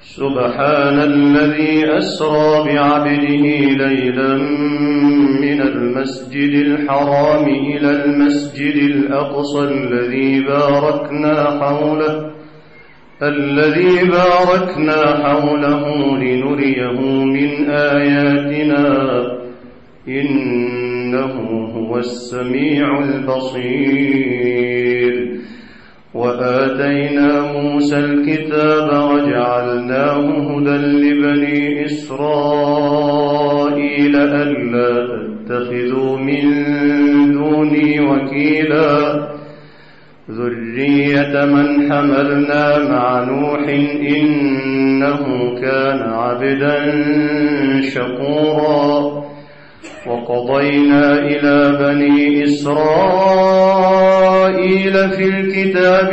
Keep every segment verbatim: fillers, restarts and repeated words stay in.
سبحان الذي أسرى بعبده ليلا من المسجد الحرام إلى المسجد الأقصى الذي باركنا حوله الذي باركنا حوله لنريه من آياتنا إنه هو السميع البصير. وآتينا موسى الكتاب وجعلناه هدى لبني إسرائيل ألا تتخذوا من دوني وكيلا ذرية من حملنا مع نوح إنه كان عبدا شكورا. وقضينا إلى بني إسرائيل في الكتاب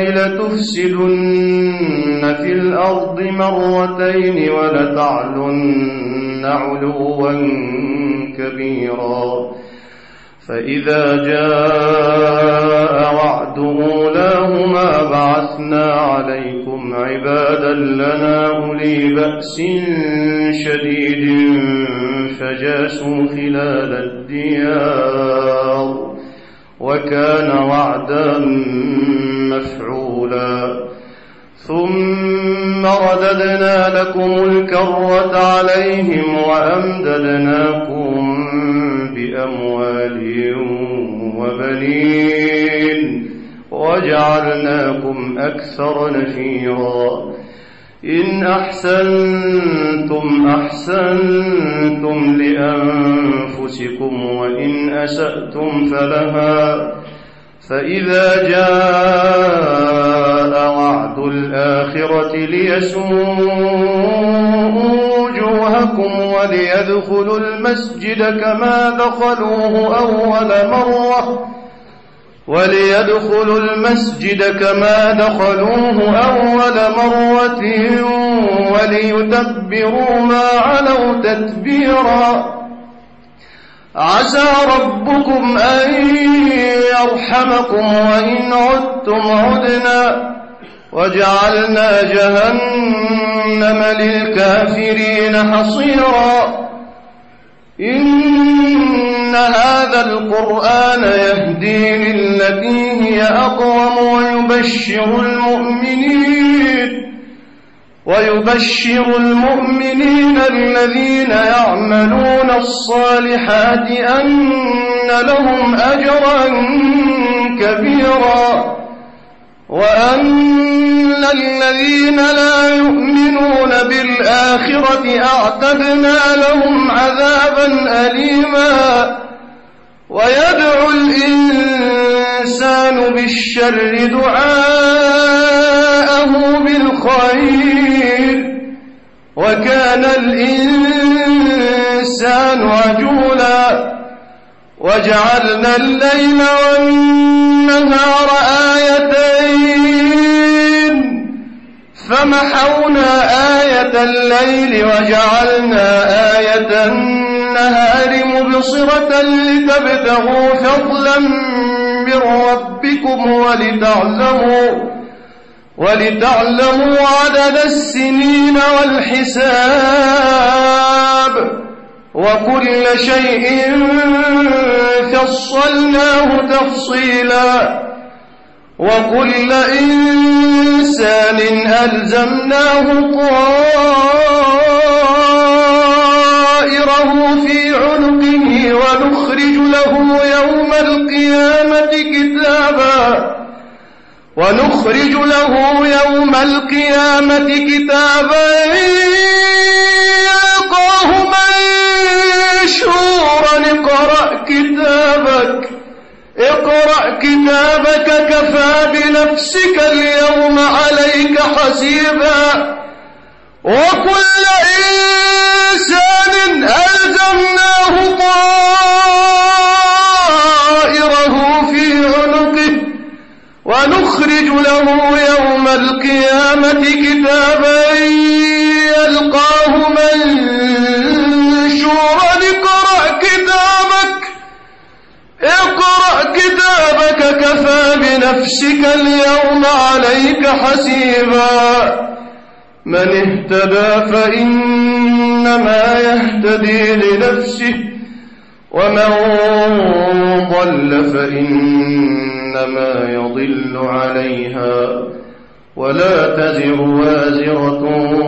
لتفسدن في الأرض مرتين ولتعلن علوا كبيرا. فإذا جاء وعد أولاهما بعثنا عليكم عبادا لنا أولي بأس شديد فجاسوا خلال الديار وكان وعدا مفعولا. ثم رددنا لكم الكرة عليهم وأمددناكم بأموال وبنين وجعلناكم أكثر نفيرا. إن أحسنتم أحسنتم لأنفسكم وإن أسأتم فلها. فإذا جاء وعد الآخرة ليسوءوا وجوهكم وليدخلوا المسجد كما دخلوه أول مرة وليدخلوا المسجد كما دخلوه أول مرة وليتبروا ما علوا تتبيرا. عسى ربكم أن يرحمكم وإن عدتم عدنا وجعلنا جهنم للكافرين حصيرا. إن هذا القرآن يهدي للتي هي أقوم ويبشر المؤمنين ويبشر المؤمنين الذين يعملون الصالحات أن لهم أجرا كبيرا وأن الذين لا يؤمنون بالآخرة أعتدنا لهم عذابا أليما. ويدعو الإنسان بالشر دعاءه بالخير وكان الإنسان عجولا. وجعلنا الليل والنهار آيتين فمحونا آية الليل وجعلنا آية النهار مبصرة لتبتغوا فضلا من ربكم ولتعلموا ولتعلموا عدد السنين والحساب وكل شيء فصلناه تفصيلا. وكل إنسان ألزمناه طائره في عنقه ونخرج له يوم القيامة كتابا ونخرج له يوم القيامة كتابا يلقاه منشورا اقرأ كتابك اقرأ كتابك كفى بنفسك اليوم عليك حسيبا. وكل إنسان ألزمناه طائره في عنقه ونخرج له يوم القيامة كتابا يلقاه منشورا اقرأ كتابك اقرأ كتابك كفى بنفسك اليوم عليك حسيبا. من اهتدى فإنما يهتدي لنفسه ومن ضل فإنما يضل عليها ولا تزر وازرة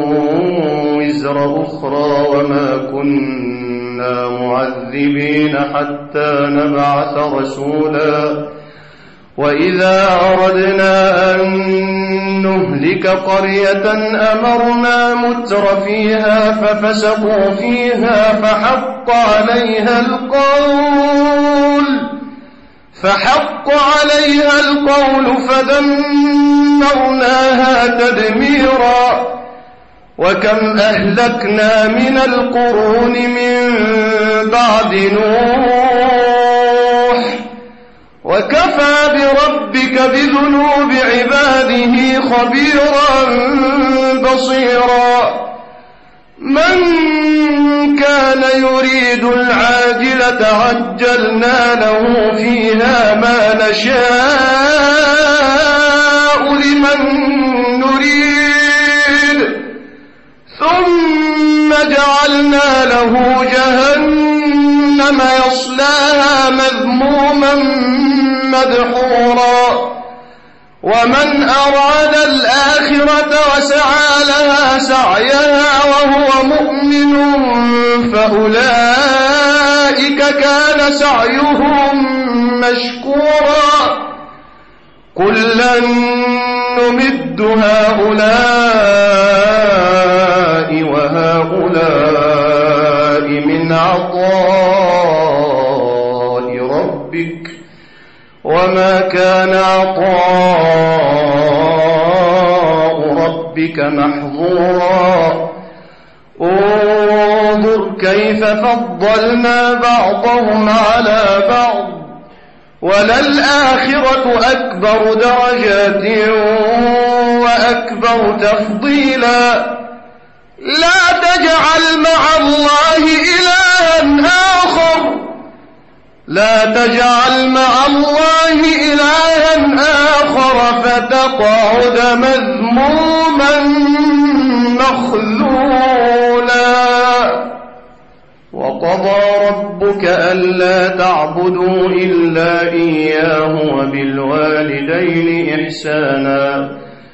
وزر أخرى وما كنا معذبين حتى نبعث رسولا وإذا أردنا أن نهلك قرية أمرنا متر فيها ففسقوا فيها فحق عليها القول فحق عليها القول فدمرناها تدميرا وكم أهلكنا من القرون من بعد نوح وكفى بربك بذنوب عباده خبيرا بصيرا من كان يريد العاجلة عجلنا له فيها ما نشاء لمن نريد ثم جعلنا له جهنم يصلاها مذموما مدحورا ومن أراد الآخرة وسعى لها سعيها وهو مؤمن فأولئك كان سعيهم مشكورا كلا نمد هؤلاء وهؤلاء من عطاء ربك وما كان عطاء ربك محظورا انظر كيف فضلنا بعضهم على بعض وللآخرة أكبر درجات وأكبر تفضيلا لا تجعل مع الله إلها آخر لا تجعل مع الله إلها آخر فتقعد مذموما مخذولا وقضى ربك ألا تعبدوا إلا إياه وبالوالدين إحسانا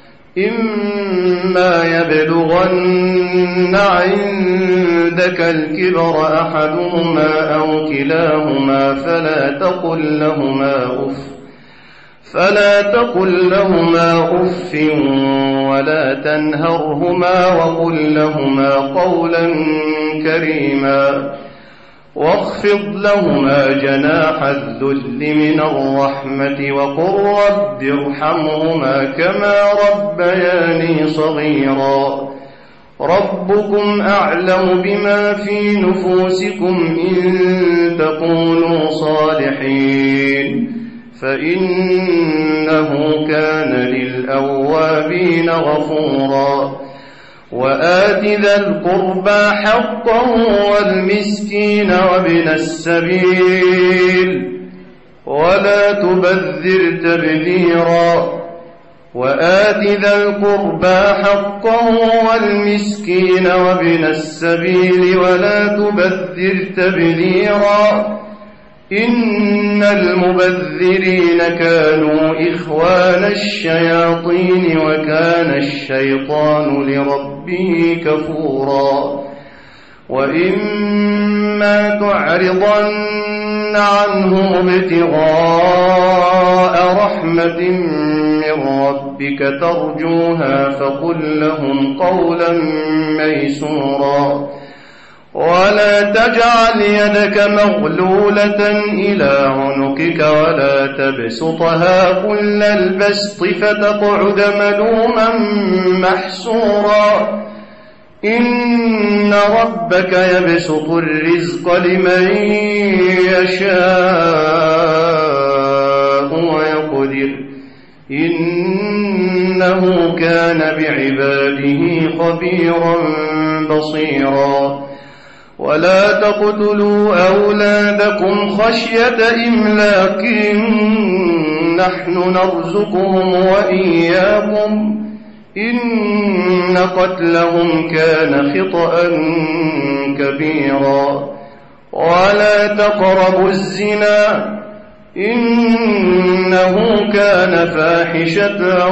إما يبلغن عندك الكبر أحدهما أو كلاهما فلا تقل لهما أف فلا تقل لهما أف ولا تنهرهما وقل لهما قولا كريما واخفض لهما جناح الذل من الرحمة وقل رب ارحمهما كما ربياني صغيرا ربكم أعلم بما في نفوسكم إن تكونوا صالحين فإنه كان للأوابين غفورا وآت ذا القربى حقه والمسكين وابن السبيل ولا تبذر تبذيرا وآت ذا القربى حقه والمسكين وابن السبيل ولا تبذر تبذيرا إن المبذرين كانوا إخوان الشياطين وكان الشيطان لربه كفورا وإما تعرضن عنهم ابتغاء رحمة من ربك ترجوها فقل لهم قولا ميسورا ولا تجعل يدك مغلولة إلى عنقك ولا تبسطها كل البسط فتقعد ملوما محسورا إن ربك يبسط الرزق لمن يشاء ويقدر إنه كان بعباده خبيرا بصيرا ولا تقتلوا أولادكم خشية إملاق نحن نرزقهم وإياكم إن قتلهم كان خطأ كبيرا ولا تقربوا الزنا إنه كان فاحشة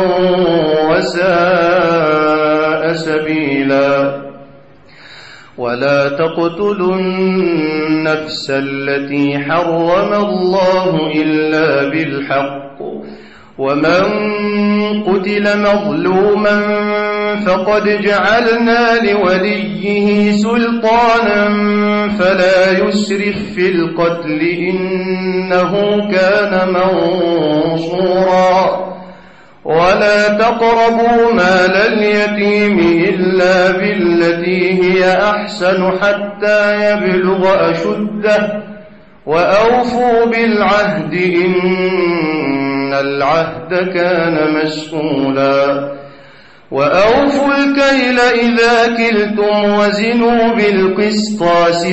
وساء سبيلا ولا تقتلوا النفس التي حرم الله إلا بالحق ومن قتل مظلوما فقد جعلنا لوليه سلطانا فلا يسرف في القتل إنه كان منصورا ولا تقربوا مال اليتيم إلا بالتي هي أحسن حتى يبلغ أشده وأوفوا بالعهد إن العهد كان مسؤولا وأوفوا الكيل إذا كلتم وزنوا بالقسطاس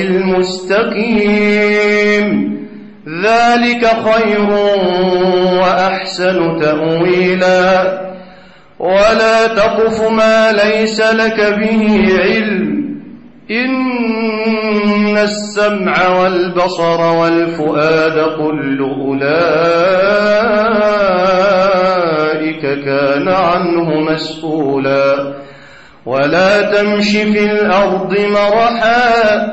المستقيم ذلك خير وأحسن تأويلا ولا تقف ما ليس لك به علم إن السمع والبصر والفؤاد كل أولئك كان عنه مسؤولا ولا تمش في الأرض مرحا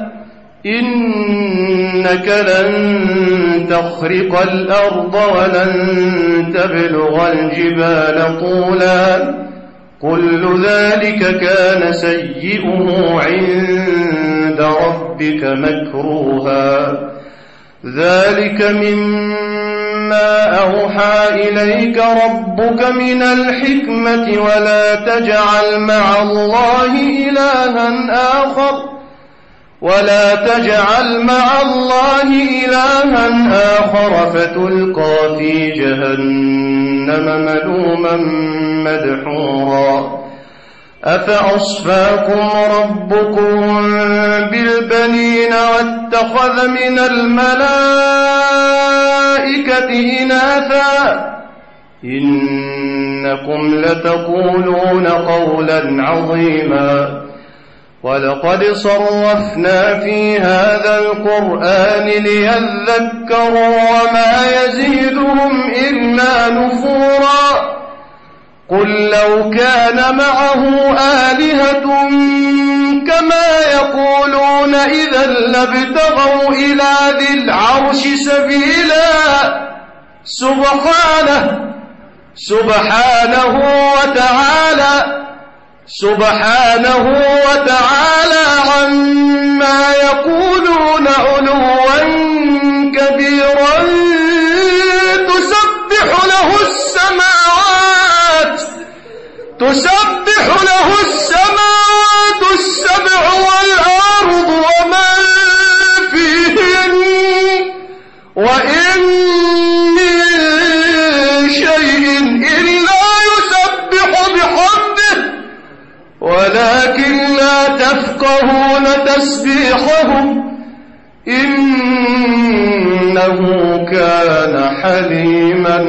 إنك لن تخرق الأرض ولن تبلغ الجبال طولا كل ذلك كان سيئه عند ربك مكروها ذلك مما أوحى إليك ربك من الحكمة ولا تجعل مع الله إلها آخر ولا تجعل مع الله إلها آخر فتلقى في جهنم ملوما مدحورا أفأصفاكم ربكم بالبنين واتخذ من الملائكة إناثا إنكم لتقولون قولا عظيما ولقد صرفنا في هذا القرآن ليذكروا وما يزيدهم إلا نفورا قل لو كان معه آلهة كما يقولون إذا لابتغوا إلى ذي العرش سبيلا سبحانه سبحانه وتعالى سبحانه وتعالى عما يقولون علوا كبيرا تسبح له السماوات تسبح له السماوات السبع والأرض ومن فيهن وإن من شيء إلا يسبح بحمده ولكن لا تفقهون تسبيحهم إنه كان حليما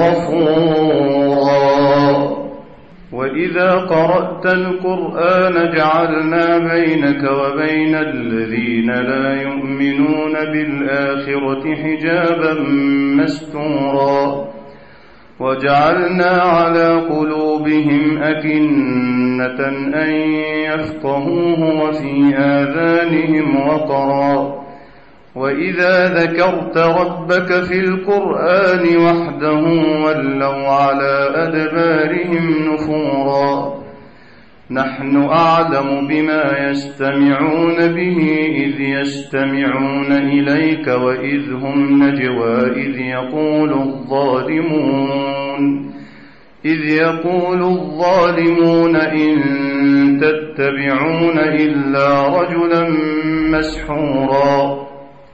غفورا وإذا قرأت القرآن جعلنا بينك وبين الذين لا يؤمنون بالآخرة حجابا مستورا وجعلنا على قلوبهم أكنة أن يفقهوه وفي آذانهم وقرا وإذا ذكرت ربك في القرآن وحده ولوا على أدبارهم نفورا نحن أعلم بما يستمعون به إذ يستمعون إليك وإذ هم نجوى إذ يقول الظالمون إذ يقول الظالمون إن تتبعون إلا رجلا مسحورا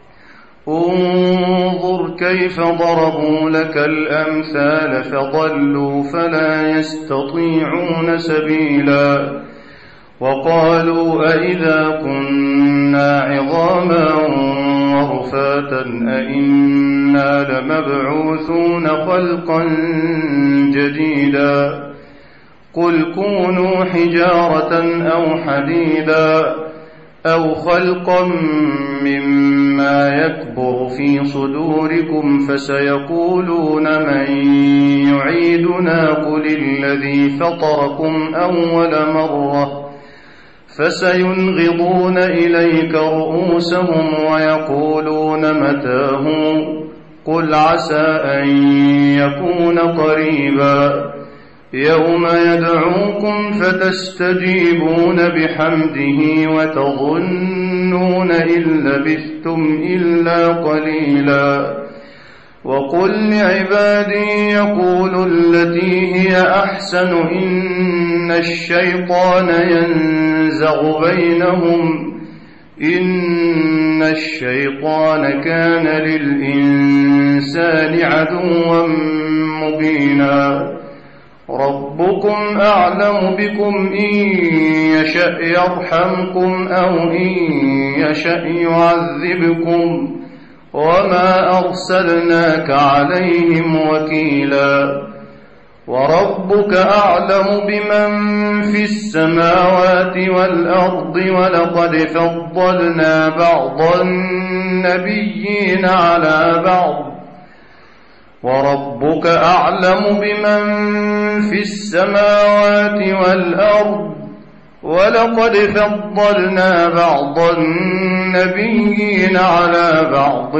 انظر كيف ضربوا لك الأمثال فضلوا فلا يستطيعون سبيلا وقالوا أئذا كنا عظاما ورفاتا أئنا لمبعوثون خلقا جديدا قل كونوا حجارة أو حديدا أو خلقا مما يكبر في صدوركم فسيقولون من يعيدنا قل الذي فطركم أول مرة فسينغضون إليك رؤوسهم ويقولون متاه قل عسى أن يكون قريبا يوم يدعوكم فتستجيبون بحمده وتظنون إن لبثتم إلا قليلا وقل لعبادي يقولوا التي هي أحسن إن الشيطان ينزغ بينهم إن الشيطان كان للإنسان عدوا مبينا ربكم أعلم بكم إن يشأ يرحمكم أو إن يشأ يعذبكم وما أرسلناك عليهم وكيلا وربك أعلم بمن في السماوات والأرض ولقد فضلنا بعض النبيين على بعض وربك أعلم بمن في السماوات والأرض ولقد فضلنا بعض النبيين على بعض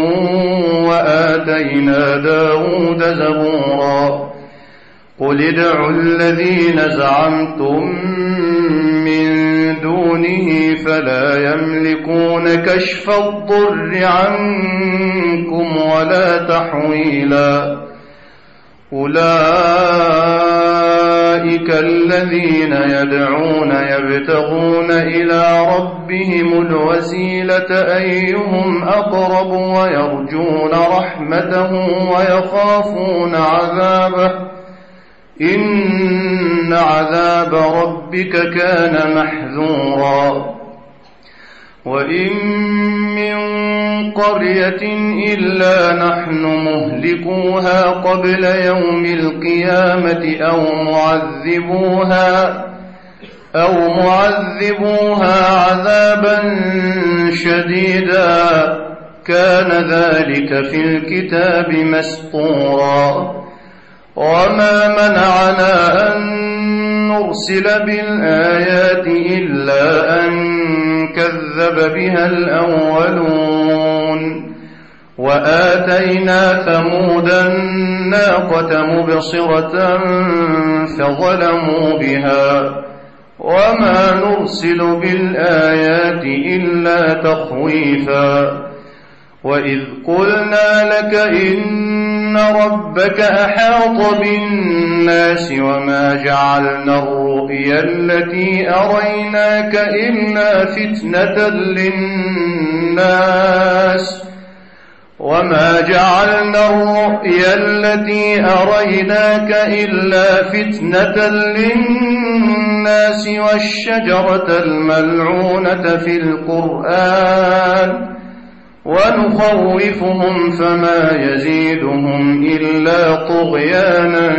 وآتينا داود زبورا قل ادعوا الذين زعمتم من دونه فلا يملكون كشف الضر عنكم ولا تحويلا أولئك الذين يدعون يبتغون إلى ربهم الوسيلة أيهم أقرب ويرجون رحمته ويخافون عذابه إن عذاب ربك كان محذورا وإن من قرية إلا نحن مهلكوها قبل يوم القيامة أو معذبوها أو معذبوها عذابا شديدا كان ذلك في الكتاب مسطورا وما منعنا أن نرسل بالآيات إلا أن كذب بها الأولون وآتينا ثمود الناقة مبصرة فظلموا بها وما نرسل بالآيات إلا تخويفا وإذ قلنا لك إن ربك أحاط بالناس وما جعلنا الرؤيا التي أريناك إلا فتنة للناس وما جعلنا الرؤيا التي أريناك إلا فتنة للناس والشجرة الملعونة في القرآن ونخوفهم فما يزيدهم إلا طغيانا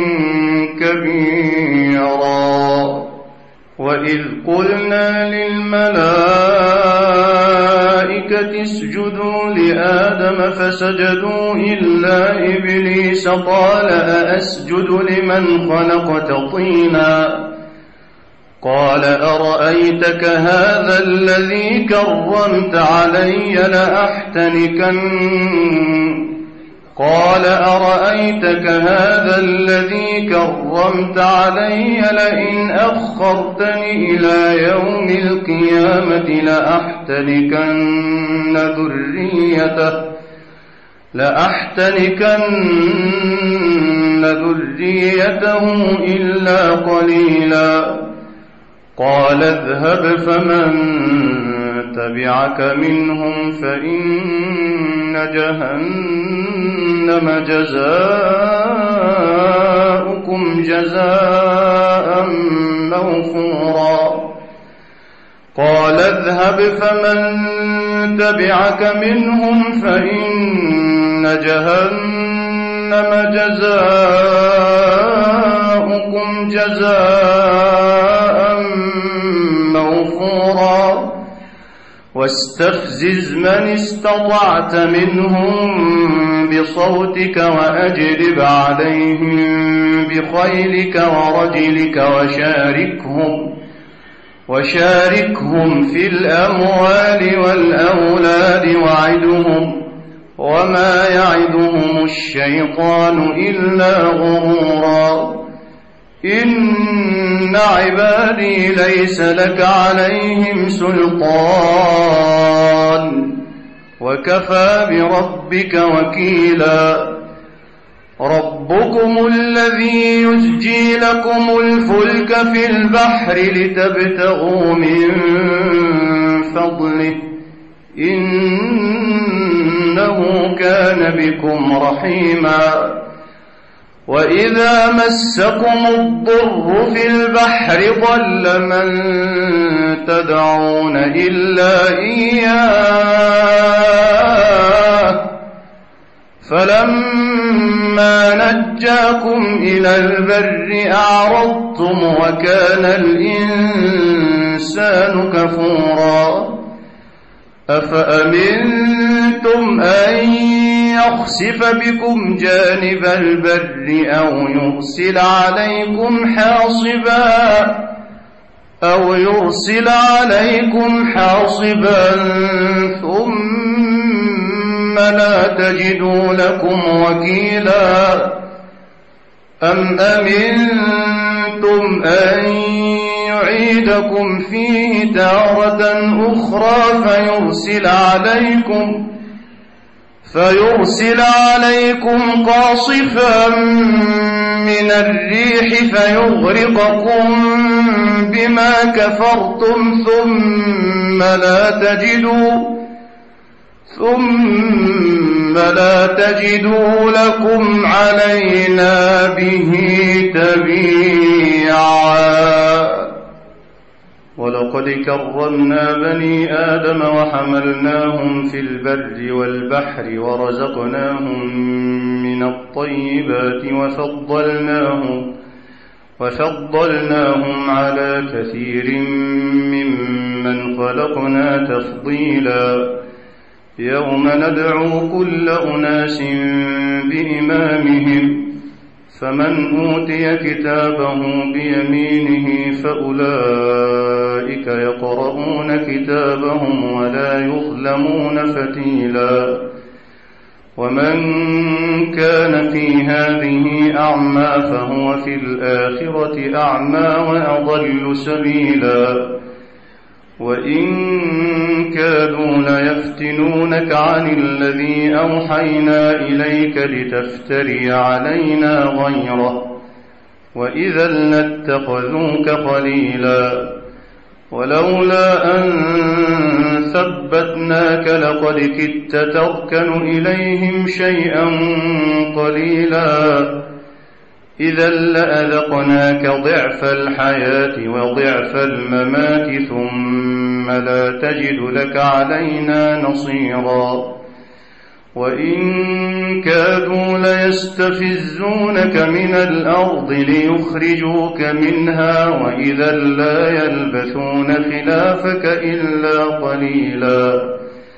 كبيرا وإذ قلنا للملائكة اسجدوا لآدم فسجدوا إلا إبليس قال أأسجد لمن خلقت طينا قال أرأيتك هذا الذي كرمت علي لأحتنكن قال أرأيتك هذا الذي كرمت علي لئن أخرتني إلى يوم القيامة لأحتنكن ذريته لأحتنكن ذريته إلا قليلا قال اذهب فمن تبعك منهم فإن جهنم جزاؤكم جزاء موفورا قال اذهب فمن تبعك منهم فإن جهنم جزاؤكم جزاؤكم جزاء موفورا واستفزز من استطعت منهم بصوتك وأجلب عليهم بخيلك ورجلك وشاركهم وشاركهم في الأموال والأولاد وعدهم وما يعدهم الشيطان إلا غرورا إن عبادي ليس لك عليهم سلطان وكفى بربك وكيلا ربكم الذي يزجي لكم الفلك في البحر لتبتغوا من فضله إنه كان بكم رحيما وإذا مسكم الضر في البحر ضل من تدعون إلا إياه فلما نجاكم إلى البر أعرضتم وكان الإنسان كفورا أفأمنتم أن يخسف بكم جانب البر أو يرسل عليكم حاصبا أو يرسل عليكم حاصبا ثم لا تجدوا لكم وكيلا أم أمنتم أن يعيدكم فيه تارة أخرى فيرسل عليكم فيرسل عليكم قاصفا من الريح فيغرقكم بما كفرتم ثم لا تجدوا ثم لا تجدوا لكم علينا به تبيعا ولقد كرمنا بني آدم وحملناهم في البر والبحر ورزقناهم من الطيبات وفضلناهم وفضلناهم على كثير ممن خلقنا تفضيلا يوم ندعو كل أناس بإمامهم فمن أوتي كتابه بيمينه فأولئك يقرؤون كتابهم ولا يظلمون فتيلا ومن كان في هذه أعمى فهو في الآخرة أعمى وأضل سبيلا وإن كادوا ليفتنونك عن الذي أوحينا إليك لتفتري علينا غيره وإذا لاتخذوك خليلا ولولا أن ثبتناك لقد كدت تركن إليهم شيئا قليلا إذا لأذقناك ضعف الحياة وضعف الممات ثم لا تجد لك علينا نصيرا وإن كادوا ليستفزونك من الأرض ليخرجوك منها وإذا لا يلبثون خلافك إلا قليلا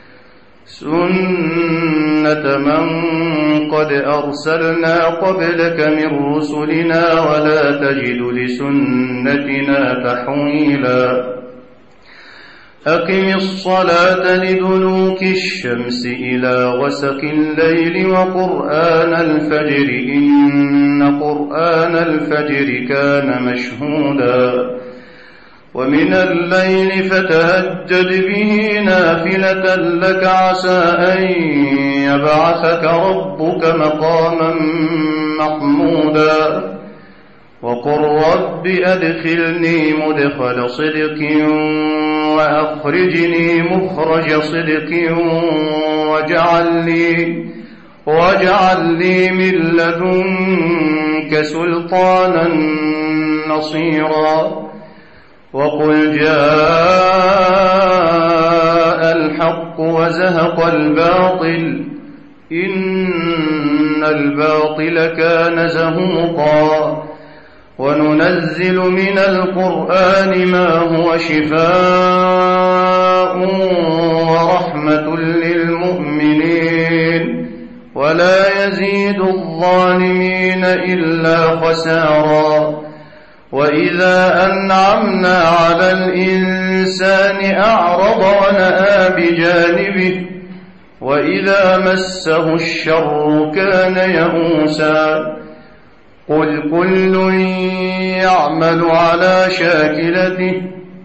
سنة من قد أرسلنا قبلك من رسلنا ولا تجد لسنتنا تحويلا أقم الصلاة لدلوك الشمس إلى غسق الليل وقرآن الفجر إن قرآن الفجر كان مشهودا ومن الليل فتهجد به نافلة لك عسى أن يبعثك ربك مقاما محمودا وقل رب أدخلني مدخل صدق وأخرجني مخرج صدق واجعل لي, واجعل لي من لدنك سلطانا نصيرا وقل جاء الحق وزهق الباطل إن الباطل كان زهوقا وننزل من القرآن ما هو شفاء ورحمة للمؤمنين ولا يزيد الظالمين إلا خسارا. وإذا أنعمنا على الإنسان أعرض ونأى بجانبه وإذا مسه الشر كان يئوسا. قل كل يعمل على شاكلته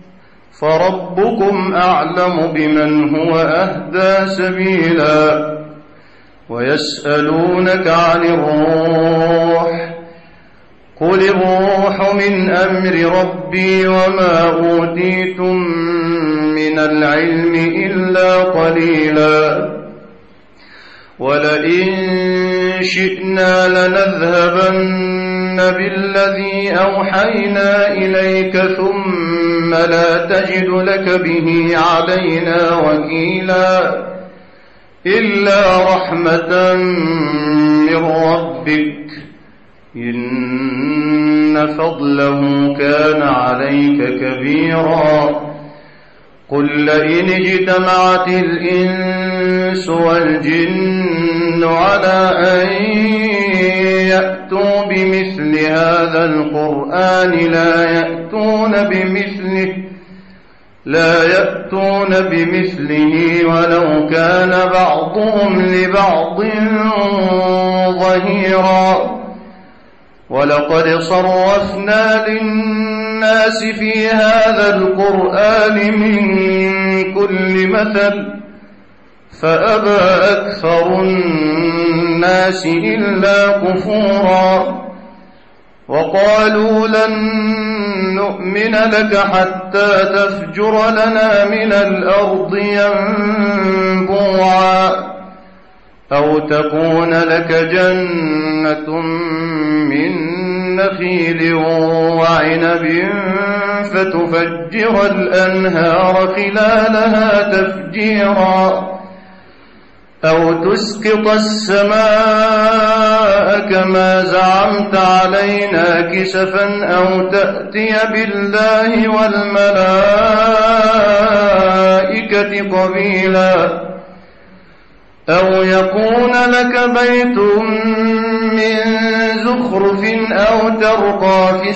فربكم أعلم بمن هو أهدى سبيلا. ويسألونك عن الروح قل الروح من أمر ربي وما أوتيتم من العلم إلا قليلا. ولئن شئنا لنذهبن بالذي أوحينا إليك ثم لا تجد لك به علينا وكيلا إلا رحمة من ربك إن فضله كان عليك كبيرا. قل لئن اجتمعت الإنس والجن على أن يأتوا بمثل هذا القرآن لا يأتون بمثله لا يأتون بمثله ولو كان بعضهم لبعض ظهيرا. ولقد صرفنا للناس في هذا القرآن من كل مثل فأبى أكثر الناس إلا كفورا. وقالوا لن نؤمن لك حتى تفجر لنا من الأرض ينبوعا أو تكون لك جنة من نخيل وعنب فتفجر الأنهار خلالها تفجيرا أو تسقط السماء كما زعمت علينا كسفا أو تأتي بالله والملائكة قبيلا أو يكون لك بيت من زخرف أو ترقى في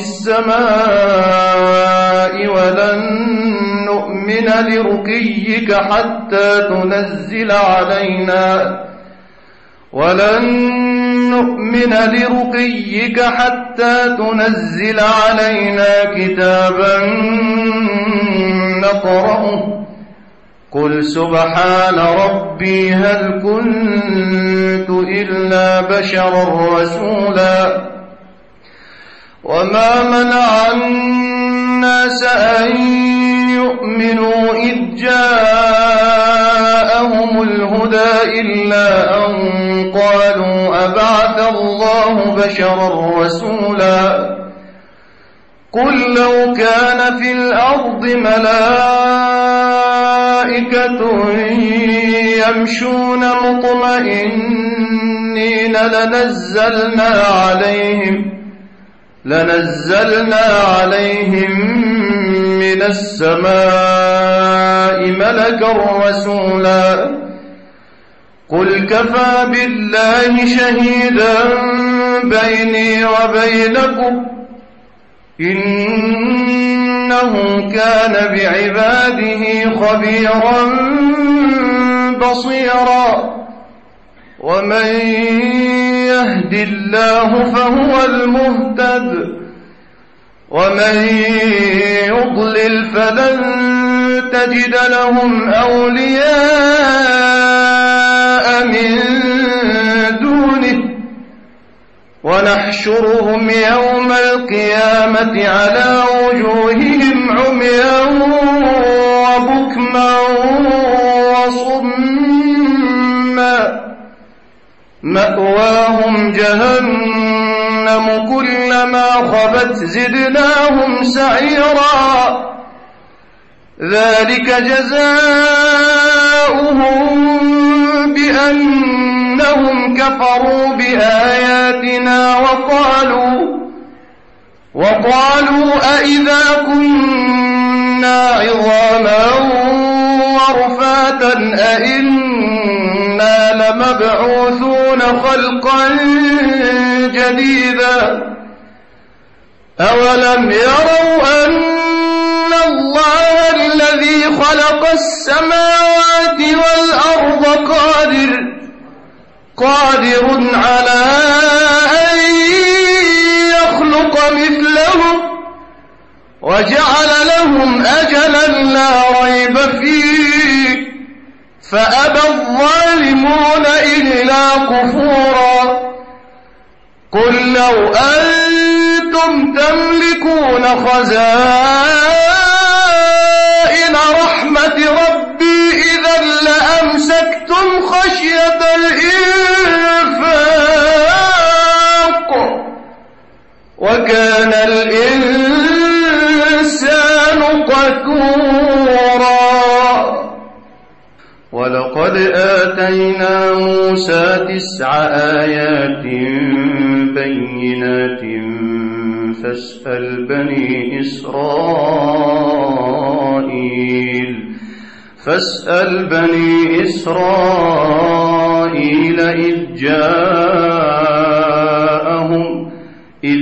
السماء ولن نؤمن لرقيك حتى تنزل علينا ولن نؤمن لرقيك حتى تنزل علينا كتابا نقرأه قل سبحان ربي هل كنت إلا بشرا رسولا. وما منع الناس أن يؤمنوا إذ جاءهم الهدى إلا أن قالوا أبعث الله بشرا رسولا. قل لو كان في الأرض ملائكة يمشون مطمئنين لنزلنا عليهم لنزلنا عليهم من السماء ملكا رسولا. قل كفى بالله شهيدا بيني وبينكم إنه كان بعباده خبيرا بصيرا. ومن يهد الله فهو المهتد ومن يضلل فلن تجد لهم أولياء من دونه ونحشرهم يوم القيامة على وجوههم عميا وبكما وصما مأواهم جهنم كلما خبت زدناهم سعيرا ذلك جزاؤهم بأنهم كفروا بآياتنا وقالوا وقالوا أئذا كنا عظاما ورفاتا أئنا لمبعوثون خلقا جديدا أولم يروا أن الله الذي خلق السماوات والأرض قادر قادر على أن يخلق مثلهم وجعل لهم أجلا لا ريب فيه فأبى الظالمون إلا كفورا قل لو أنتم تملكون خزائن رحمة ربي إذا لأمسكتم خشية الإنفاق وكان الإنسان قتورا ولقد آتينا موسى تسع آيات بينات فاسأل بني إسرائيل فاسأل بني إسرائيل إذ جاءهم إذ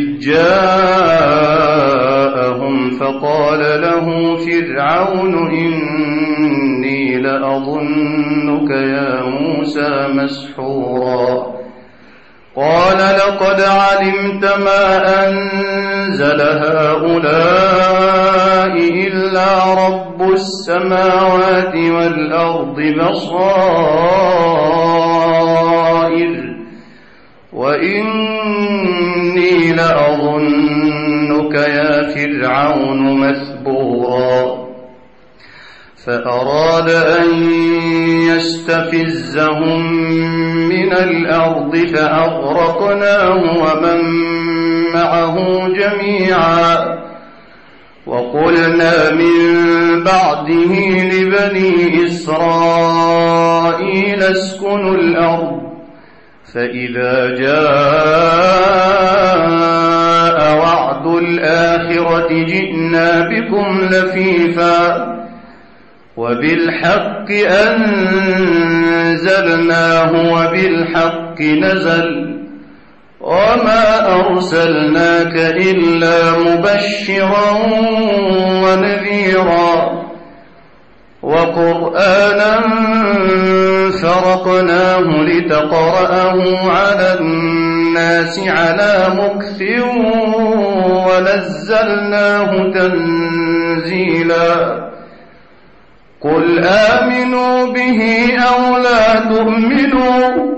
جاءهم فقال له فرعون إني لأظنك يا موسى مسحورا قال لقد علمت ما أنزل هؤلاء إلا رب السماوات والأرض بصائر وإني لأظنك يا فرعون مثبورا فأراد أن يستفزهم من الأرض فأغرقناه ومن معه جميعا وقلنا من بعده لبني إسرائيل اسكنوا الأرض فإذا جاء وعد الآخرة جئنا بكم لفيفا وبالحق أنزلناه وبالحق نزل وما أرسلناك إلا مبشرا ونذيرا وقرآنا فرقناه لتقرأه على الناس على مكث ونزلناه تنزيلا قل آمنوا به أو لا تؤمنوا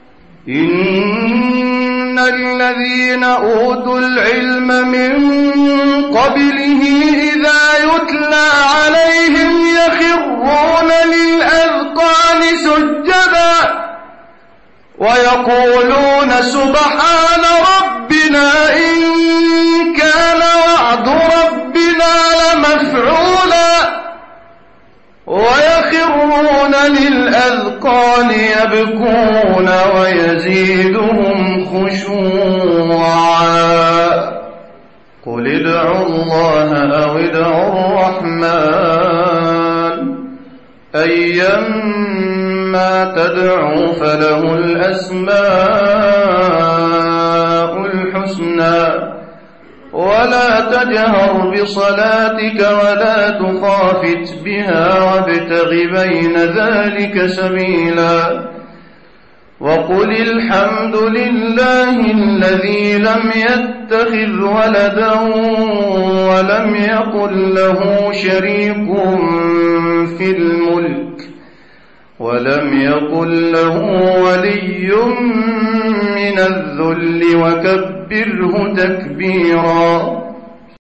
إن الذين أوتوا العلم من قبله إذا يتلى عليهم يخرون للأذقان سجدا ويقولون سبحان ربنا إن كان وعد ربنا لمفعولا ويخرون للأذقان يبكون ويزيدهم خشوعا قل ادعوا الله أو ادعوا الرحمن أيما تدعوا فله الأسماء الحسنى ولا تجهر بصلاتك ولا تخافت بها وابتغ بين ذلك سبيلا وقل الحمد لله الذي لم يتخذ ولدا ولم يكن له شريك في الملك ولم يكن له ولي من الذل وكبره تكبيرا